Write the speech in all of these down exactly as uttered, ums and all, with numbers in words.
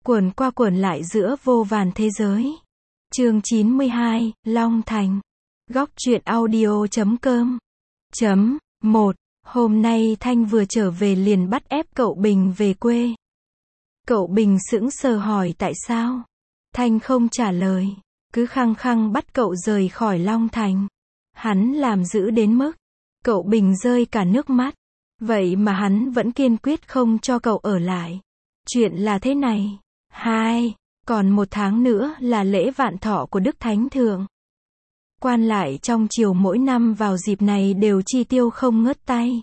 Quẩn qua quẩn lại giữa vô vàn thế giới. Chương chín mươi hai, Long Thành. Góc truyện audio chấm com. Chấm, một. Hôm nay Thanh vừa trở về liền bắt ép cậu Bình về quê. Cậu Bình sững sờ hỏi tại sao. Thanh không trả lời, cứ khăng khăng bắt cậu rời khỏi Long Thành. Hắn làm dữ đến mức cậu Bình rơi cả nước mắt. Vậy mà hắn vẫn kiên quyết không cho cậu ở lại. Chuyện là thế này. Hai. Còn một tháng nữa là lễ vạn thọ của Đức Thánh Thượng. Quan lại trong triều mỗi năm vào dịp này đều chi tiêu không ngớt tay.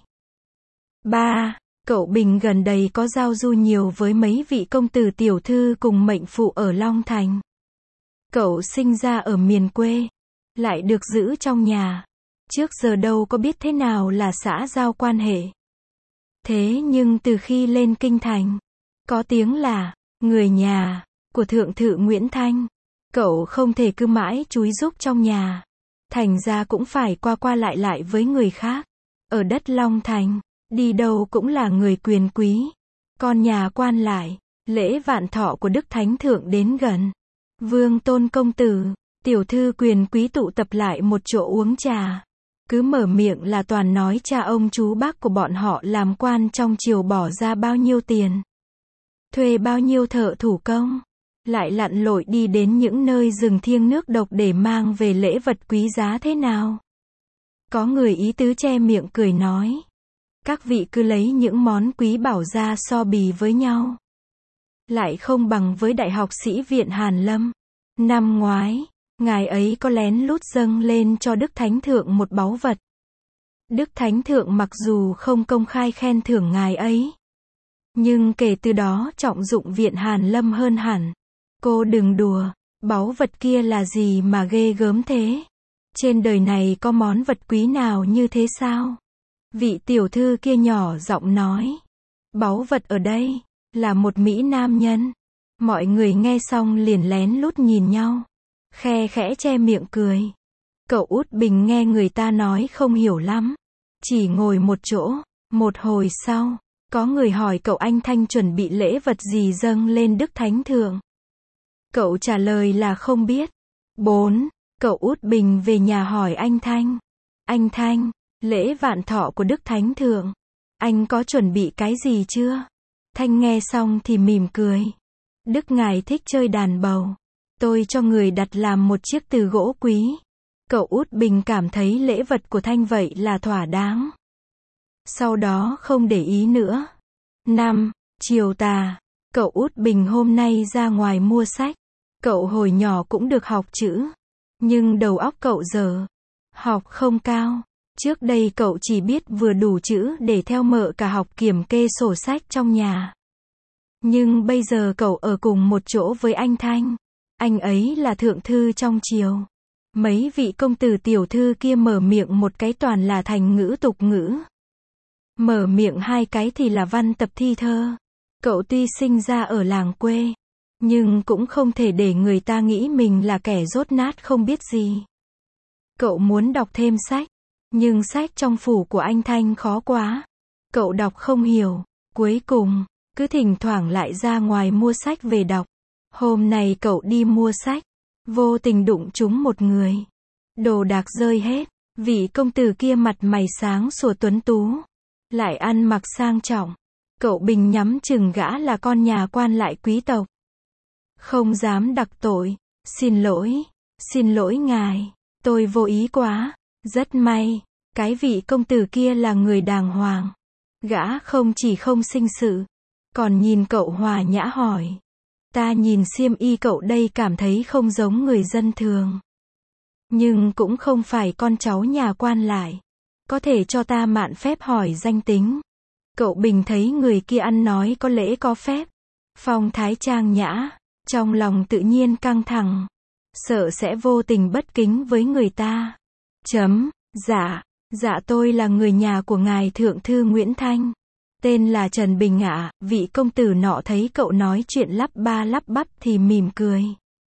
Ba. Cậu Bình gần đây có giao du nhiều với mấy vị công tử tiểu thư cùng mệnh phụ ở Long Thành. Cậu sinh ra ở miền quê, lại được giữ trong nhà. Trước giờ đâu có biết thế nào là xã giao quan hệ. Thế nhưng từ khi lên kinh thành, có tiếng là người nhà của thượng thư Nguyễn Thanh, cậu không thể cứ mãi chúi giúp trong nhà. Thành ra cũng phải qua qua lại lại với người khác. Ở đất Long Thành, đi đâu cũng là người quyền quý, con nhà quan lại. Lễ vạn thọ của Đức Thánh Thượng đến gần. Vương tôn công tử, tiểu thư quyền quý tụ tập lại một chỗ uống trà. Cứ mở miệng là toàn nói cha ông chú bác của bọn họ làm quan trong triều bỏ ra bao nhiêu tiền, thuê bao nhiêu thợ thủ công, lại lặn lội đi đến những nơi rừng thiêng nước độc để mang về lễ vật quý giá thế nào. Có người ý tứ che miệng cười nói, các vị cứ lấy những món quý bảo ra so bì với nhau, lại không bằng với đại học sĩ viện Hàn Lâm. Năm ngoái, ngài ấy có lén lút dâng lên cho Đức Thánh Thượng một báu vật. Đức Thánh Thượng mặc dù không công khai khen thưởng ngài ấy, nhưng kể từ đó trọng dụng viện Hàn Lâm hơn hẳn. Cô đừng đùa, báu vật kia là gì mà ghê gớm thế? Trên đời này có món vật quý nào như thế sao? Vị tiểu thư kia nhỏ giọng nói. Báu vật ở đây là một mỹ nam nhân. Mọi người nghe xong liền lén lút nhìn nhau, khe khẽ che miệng cười. Cậu Út Bình nghe người ta nói không hiểu lắm, chỉ ngồi một chỗ. Một hồi sau, có người hỏi cậu anh Thanh chuẩn bị lễ vật gì dâng lên Đức Thánh Thượng. Cậu trả lời là không biết. Bốn. Cậu Út Bình về nhà hỏi anh Thanh. Anh Thanh, lễ vạn thọ của Đức Thánh Thượng, anh có chuẩn bị cái gì chưa? Thanh nghe xong thì mỉm cười. Đức ngài thích chơi đàn bầu, tôi cho người đặt làm một chiếc từ gỗ quý. Cậu Út Bình cảm thấy lễ vật của Thanh vậy là thỏa đáng. Sau đó không để ý nữa. Năm. Chiều tà, cậu Út Bình hôm nay ra ngoài mua sách. Cậu hồi nhỏ cũng được học chữ, nhưng đầu óc cậu dở, học không cao. Trước đây cậu chỉ biết vừa đủ chữ để theo mợ cả học kiểm kê sổ sách trong nhà. Nhưng bây giờ cậu ở cùng một chỗ với anh Thanh. Anh ấy là thượng thư trong triều. Mấy vị công tử tiểu thư kia mở miệng một cái toàn là thành ngữ tục ngữ. Mở miệng hai cái thì là văn tập thi thơ. Cậu tuy sinh ra ở làng quê, nhưng cũng không thể để người ta nghĩ mình là kẻ dốt nát không biết gì. Cậu muốn đọc thêm sách, nhưng sách trong phủ của anh Thanh khó quá. Cậu đọc không hiểu, cuối cùng cứ thỉnh thoảng lại ra ngoài mua sách về đọc. Hôm nay cậu đi mua sách, vô tình đụng trúng một người. Đồ đạc rơi hết, vị công tử kia mặt mày sáng sủa tuấn tú, lại ăn mặc sang trọng. Cậu Bình nhắm chừng gã là con nhà quan lại quý tộc. Không dám đặc tội. Xin lỗi, xin lỗi ngài, tôi vô ý quá. Rất may, cái vị công tử kia là người đàng hoàng. Gã không chỉ không sinh sự, còn nhìn cậu hòa nhã hỏi. Ta nhìn xiêm y cậu đây cảm thấy không giống người dân thường, nhưng cũng không phải con cháu nhà quan lại. Có thể cho ta mạn phép hỏi danh tính? Cậu Bình thấy người kia ăn nói có lễ có phép, phong thái trang nhã, trong lòng tự nhiên căng thẳng, sợ sẽ vô tình bất kính với người ta. Chấm, dạ, dạ tôi là người nhà của ngài thượng thư Nguyễn Thanh, tên là Trần Bình ạ. Vị công tử nọ thấy cậu nói chuyện lắp ba lắp bắp thì mỉm cười.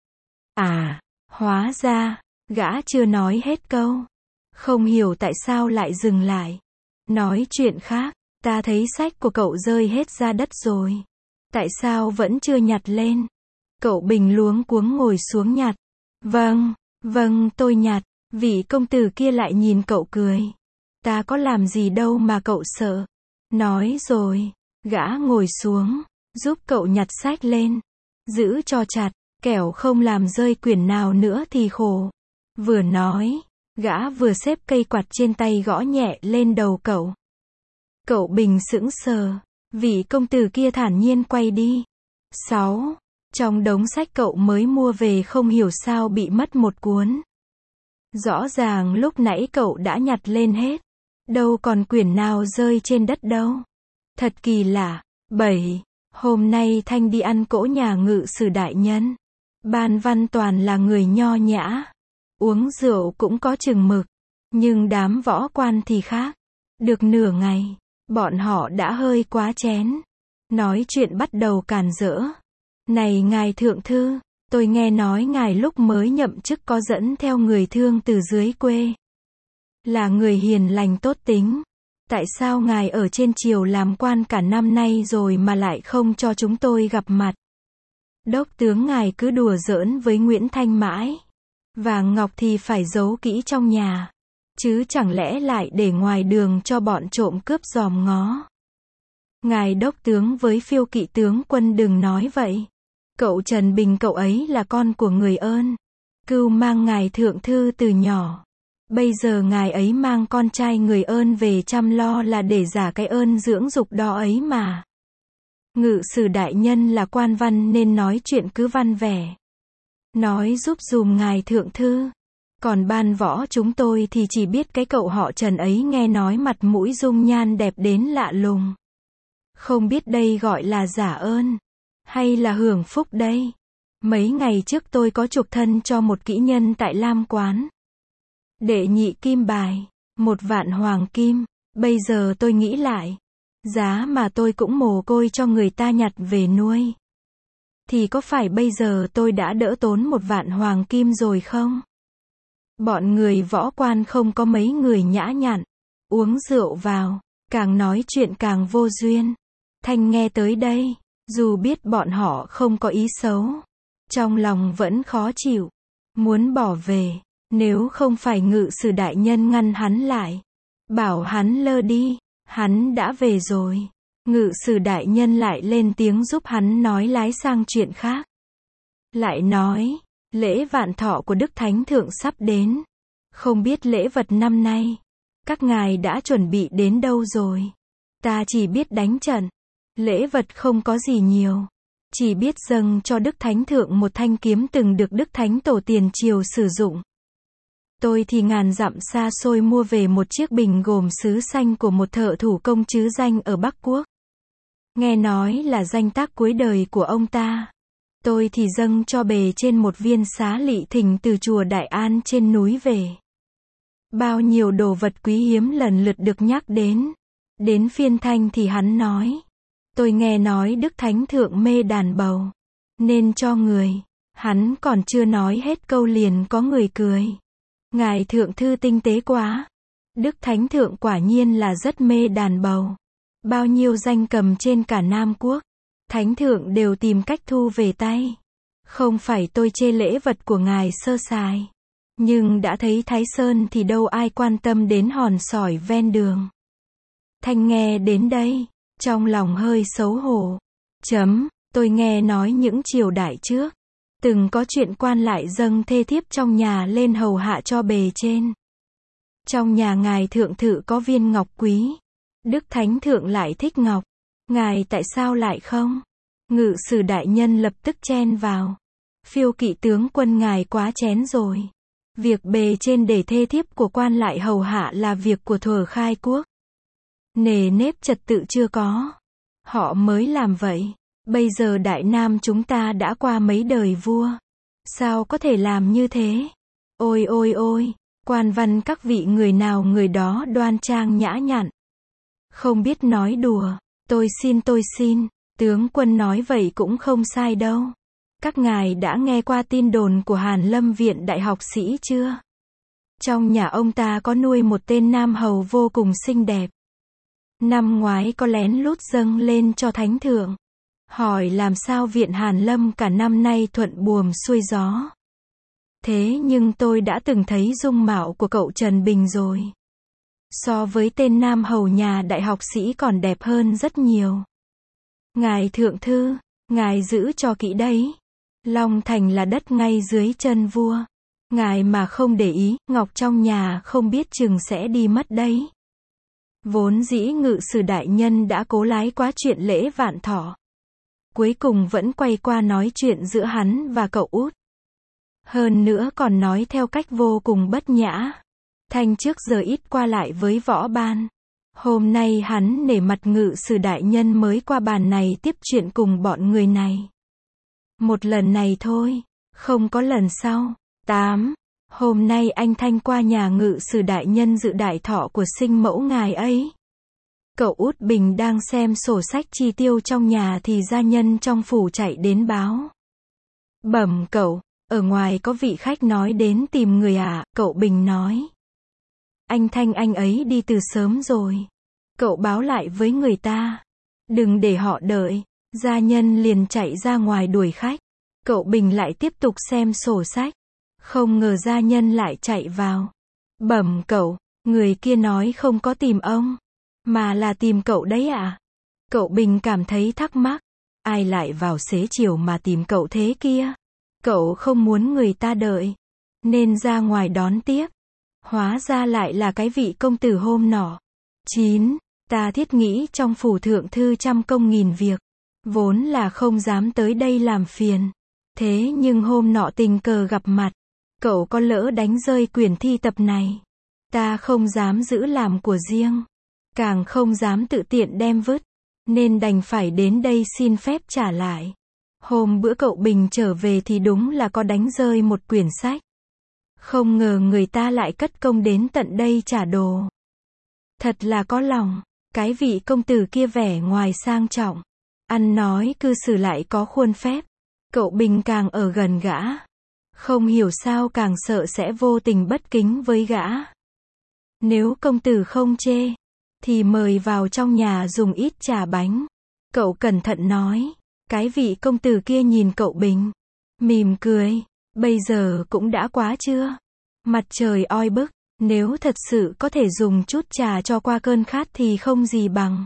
À, hóa ra, gã chưa nói hết câu. Không hiểu tại sao lại dừng lại. Nói chuyện khác, ta thấy sách của cậu rơi hết ra đất rồi. Tại sao vẫn chưa nhặt lên? Cậu Bình luống cuống ngồi xuống nhặt. Vâng, vâng tôi nhặt. Vị công tử kia lại nhìn cậu cười. Ta có làm gì đâu mà cậu sợ. Nói rồi, gã ngồi xuống, giúp cậu nhặt sách lên. Giữ cho chặt, kẻo không làm rơi quyển nào nữa thì khổ. Vừa nói, gã vừa xếp cây quạt trên tay gõ nhẹ lên đầu cậu. Cậu Bình sững sờ, vị công tử kia thản nhiên quay đi. sáu. Trong đống sách cậu mới mua về không hiểu sao bị mất một cuốn. Rõ ràng lúc nãy cậu đã nhặt lên hết. Đâu còn quyển nào rơi trên đất đâu. Thật kỳ lạ. bảy. Hôm nay Thanh đi ăn cỗ nhà ngự sử đại nhân. Ban Văn toàn là người nho nhã. Uống rượu cũng có chừng mực. Nhưng đám võ quan thì khác. Được nửa ngày, bọn họ đã hơi quá chén. Nói chuyện bắt đầu càn rỡ. Này ngài thượng thư, tôi nghe nói ngài lúc mới nhậm chức có dẫn theo người thương từ dưới quê. Là người hiền lành tốt tính. Tại sao ngài ở trên triều làm quan cả năm nay rồi mà lại không cho chúng tôi gặp mặt? Đốc tướng ngài cứ đùa giỡn với Nguyễn Thanh mãi. Vàng ngọc thì phải giấu kỹ trong nhà. Chứ chẳng lẽ lại để ngoài đường cho bọn trộm cướp dòm ngó. Ngài đốc tướng với phiêu kỵ tướng quân đừng nói vậy. Cậu Trần Bình cậu ấy là con của người ơn. Cưu mang ngài thượng thư từ nhỏ. Bây giờ ngài ấy mang con trai người ơn về chăm lo là để giả cái ơn dưỡng dục đó ấy mà. Ngự sử đại nhân là quan văn nên nói chuyện cứ văn vẻ. Nói giúp dùm ngài thượng thư. Còn ban võ chúng tôi thì chỉ biết cái cậu họ Trần ấy nghe nói mặt mũi dung nhan đẹp đến lạ lùng. Không biết đây gọi là giả ơn, hay là hưởng phúc đây. Mấy ngày trước tôi có chuộc thân cho một kỹ nhân tại Lam Quán. Đệ nhị kim bài, một vạn hoàng kim. Bây giờ tôi nghĩ lại, giá mà tôi cũng mồ côi cho người ta nhặt về nuôi. Thì có phải bây giờ tôi đã đỡ tốn một vạn hoàng kim rồi không? Bọn người võ quan không có mấy người nhã nhặn. Uống rượu vào, càng nói chuyện càng vô duyên. Thanh nghe tới đây, dù biết bọn họ không có ý xấu, trong lòng vẫn khó chịu, muốn bỏ về, nếu không phải ngự sử đại nhân ngăn hắn lại, bảo hắn lơ đi, hắn đã về rồi. Ngự sử đại nhân lại lên tiếng giúp hắn nói lái sang chuyện khác. Lại nói, lễ vạn thọ của Đức Thánh Thượng sắp đến, không biết lễ vật năm nay, các ngài đã chuẩn bị đến đâu rồi? Ta chỉ biết đánh trận. Lễ vật không có gì nhiều. Chỉ biết dâng cho Đức Thánh Thượng một thanh kiếm từng được Đức Thánh Tổ tiền triều sử dụng. Tôi thì ngàn dặm xa xôi mua về một chiếc bình gồm sứ xanh của một thợ thủ công chứ danh ở Bắc Quốc. Nghe nói là danh tác cuối đời của ông ta. Tôi thì dâng cho bề trên một viên xá lị thỉnh từ chùa Đại An trên núi về. Bao nhiêu đồ vật quý hiếm lần lượt được nhắc đến. Đến phiên Thanh thì hắn nói. Tôi nghe nói Đức Thánh Thượng mê đàn bầu, nên cho người. Hắn còn chưa nói hết câu liền có người cười. Ngài thượng thư tinh tế quá. Đức Thánh Thượng quả nhiên là rất mê đàn bầu. Bao nhiêu danh cầm trên cả Nam Quốc, Thánh Thượng đều tìm cách thu về tay. Không phải tôi chê lễ vật của ngài sơ sài. Nhưng đã thấy Thái Sơn thì đâu ai quan tâm đến hòn sỏi ven đường. Thanh nghe đến đây, trong lòng hơi xấu hổ. Chấm, tôi nghe nói những triều đại trước, từng có chuyện quan lại dâng thê thiếp trong nhà lên hầu hạ cho bề trên. Trong nhà ngài thượng thự có viên ngọc quý. Đức Thánh Thượng lại thích ngọc. Ngài tại sao lại không? Ngự sử đại nhân lập tức chen vào. Phiêu kỵ tướng quân ngài quá chén rồi. Việc bề trên để thê thiếp của quan lại hầu hạ là việc của thuở khai quốc. Nề nếp trật tự chưa có. Họ mới làm vậy. Bây giờ Đại Nam chúng ta đã qua mấy đời vua. Sao có thể làm như thế? Ôi ôi ôi, quan văn các vị người nào người đó đoan trang nhã nhặn. Không biết nói đùa. Tôi xin tôi xin. Tướng quân nói vậy cũng không sai đâu. Các ngài đã nghe qua tin đồn của Hàn Lâm Viện đại học sĩ chưa? Trong nhà ông ta có nuôi một tên nam hầu vô cùng xinh đẹp. Năm ngoái có lén lút dâng lên cho Thánh Thượng. hỏi làm sao viện Hàn Lâm cả năm nay thuận buồm xuôi gió. Thế nhưng tôi đã từng thấy dung mạo của cậu Trần Bình rồi. So với tên nam hầu nhà đại học sĩ còn đẹp hơn rất nhiều. Ngài thượng thư, ngài giữ cho kỹ đấy. Long Thành là đất ngay dưới chân vua. Ngài mà không để ý, ngọc trong nhà không biết chừng sẽ đi mất đấy. Vốn dĩ ngự sử đại nhân đã cố lái quá chuyện lễ vạn thọ. Cuối cùng vẫn quay qua nói chuyện giữa hắn và cậu út. Hơn nữa còn nói theo cách vô cùng bất nhã. Thanh trước giờ ít qua lại với võ ban. Hôm nay hắn nể mặt ngự sử đại nhân mới qua bàn này tiếp chuyện cùng bọn người này. Một lần này thôi, không có lần sau. tám. Hôm nay anh Thanh qua nhà ngự sử đại nhân dự đại thọ của sinh mẫu ngài ấy. Cậu út Bình đang xem sổ sách chi tiêu trong nhà thì gia nhân trong phủ chạy đến báo. Bẩm cậu, ở ngoài có vị khách nói đến tìm người à, cậu Bình nói. Anh Thanh anh ấy đi từ sớm rồi. Cậu báo lại với người ta. Đừng để họ đợi. Gia nhân liền chạy ra ngoài đuổi khách. Cậu Bình lại tiếp tục xem sổ sách. Không ngờ gia nhân lại chạy vào. Bẩm cậu, người kia nói không có tìm ông, mà là tìm cậu đấy ạ. À? Cậu Bình cảm thấy thắc mắc. Ai lại vào xế chiều mà tìm cậu thế kia? Cậu không muốn người ta đợi, nên ra ngoài đón tiếp. Hóa ra lại là cái vị công tử hôm nọ. chín. Ta thiết nghĩ trong phủ thượng thư trăm công nghìn việc. Vốn là không dám tới đây làm phiền. Thế nhưng hôm nọ tình cờ gặp mặt. Cậu có lỡ đánh rơi quyển thi tập này. Ta không dám giữ làm của riêng. Càng không dám tự tiện đem vứt. Nên đành phải đến đây xin phép trả lại. Hôm bữa cậu Bình trở về thì đúng là có đánh rơi một quyển sách. Không ngờ người ta lại cất công đến tận đây trả đồ. Thật là có lòng. Cái vị công tử kia vẻ ngoài sang trọng. Ăn nói cư xử lại có khuôn phép. Cậu Bình càng ở gần gã. Không hiểu sao càng sợ sẽ vô tình bất kính với gã. Nếu công tử không chê, thì mời vào trong nhà dùng ít trà bánh. Cậu cẩn thận nói. Cái vị công tử kia nhìn cậu Bình. Mỉm cười. Bây giờ cũng đã quá trưa. Mặt trời oi bức. Nếu thật sự có thể dùng chút trà cho qua cơn khát thì không gì bằng.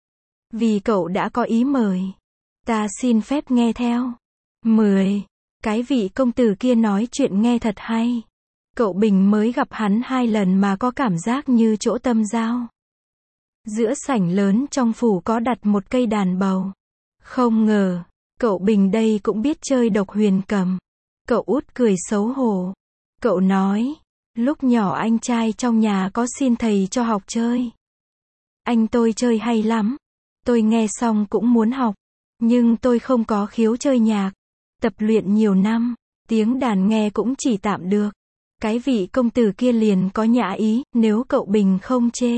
Vì cậu đã có ý mời. Ta xin phép nghe theo. mười. Cái vị công tử kia nói chuyện nghe thật hay. Cậu Bình mới gặp hắn hai lần mà có cảm giác như chỗ tâm giao. Giữa sảnh lớn trong phủ có đặt một cây đàn bầu. Không ngờ, cậu Bình đây cũng biết chơi độc huyền cầm. Cậu út cười xấu hổ. Cậu nói, lúc nhỏ anh trai trong nhà có xin thầy cho học chơi. Anh tôi chơi hay lắm. Tôi nghe xong cũng muốn học. Nhưng tôi không có khiếu chơi nhạc. Tập luyện nhiều năm, tiếng đàn nghe cũng chỉ tạm được. Cái vị công tử kia liền có nhã ý, nếu cậu Bình không chê.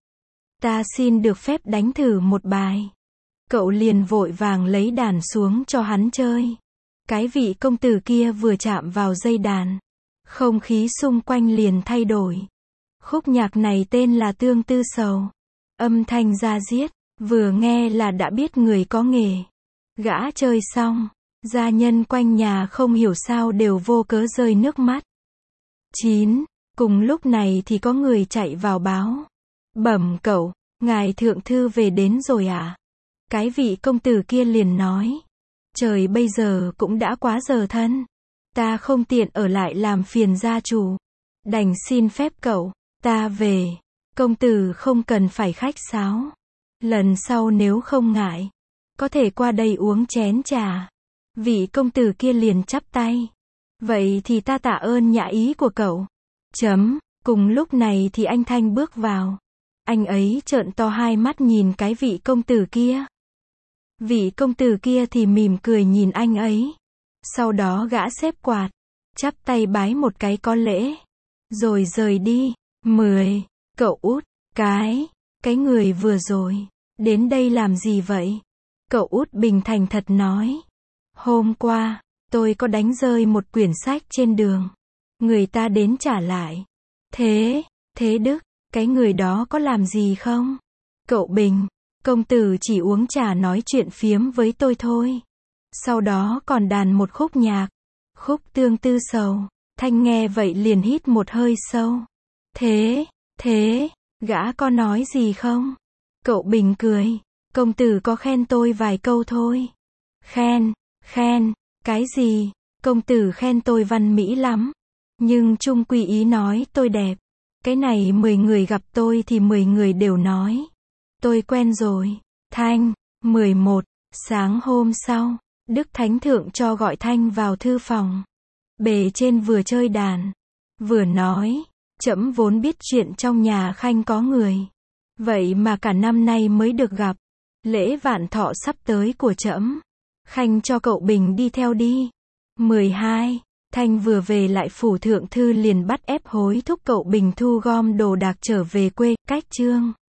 Ta xin được phép đánh thử một bài. Cậu liền vội vàng lấy đàn xuống cho hắn chơi. Cái vị công tử kia vừa chạm vào dây đàn. Không khí xung quanh liền thay đổi. Khúc nhạc này tên là Tương Tư Sầu. Âm thanh da diết, vừa nghe là đã biết người có nghề. Gã chơi xong, gia nhân quanh nhà không hiểu sao đều vô cớ rơi nước mắt. chín. Cùng lúc này thì có người chạy vào báo. Bẩm cậu, ngài thượng thư về đến rồi à? Cái vị công tử kia liền nói. Trời bây giờ cũng đã quá giờ thân. Ta không tiện ở lại làm phiền gia chủ. Đành xin phép cậu, ta về. Công tử không cần phải khách sáo. Lần sau nếu không ngại, có thể qua đây uống chén trà. Vị công tử kia liền chắp tay. Vậy thì ta tạ ơn nhã ý của cậu. Chấm. Cùng lúc này thì anh Thanh bước vào. Anh ấy trợn to hai mắt nhìn cái vị công tử kia. Vị công tử kia thì mỉm cười nhìn anh ấy. Sau đó gã xếp quạt, chắp tay bái một cái có lễ, rồi rời đi. mười. Cậu út, cái, cái người vừa rồi, đến đây làm gì vậy? Cậu út Bình thành thật nói. Hôm qua, tôi có đánh rơi một quyển sách trên đường. Người ta đến trả lại. Thế, thế Đức, cái người đó có làm gì không? Cậu Bình, Công tử chỉ uống trà nói chuyện phiếm với tôi thôi. Sau đó còn đàn một khúc nhạc. Khúc Tương Tư Sầu. Thanh nghe vậy liền hít một hơi sâu. Thế, thế, gã có nói gì không? Cậu Bình cười. Công tử có khen tôi vài câu thôi. Khen, khen, cái gì? Công tử khen tôi văn mỹ lắm. Nhưng chung quy ý nói tôi đẹp. Cái này mười người gặp tôi thì mười người đều nói. Tôi quen rồi. Thanh, mười một, sáng hôm sau, Đức Thánh Thượng cho gọi Thanh vào thư phòng. Bề trên vừa chơi đàn, vừa nói, trẫm vốn biết chuyện trong nhà Khanh có người. Vậy mà cả năm nay mới được gặp. Lễ vạn thọ sắp tới của trẫm, Khanh cho cậu Bình đi theo đi. mười hai. Thanh vừa về lại phủ thượng thư liền bắt ép hối thúc cậu Bình thu gom đồ đạc trở về quê, cách chương.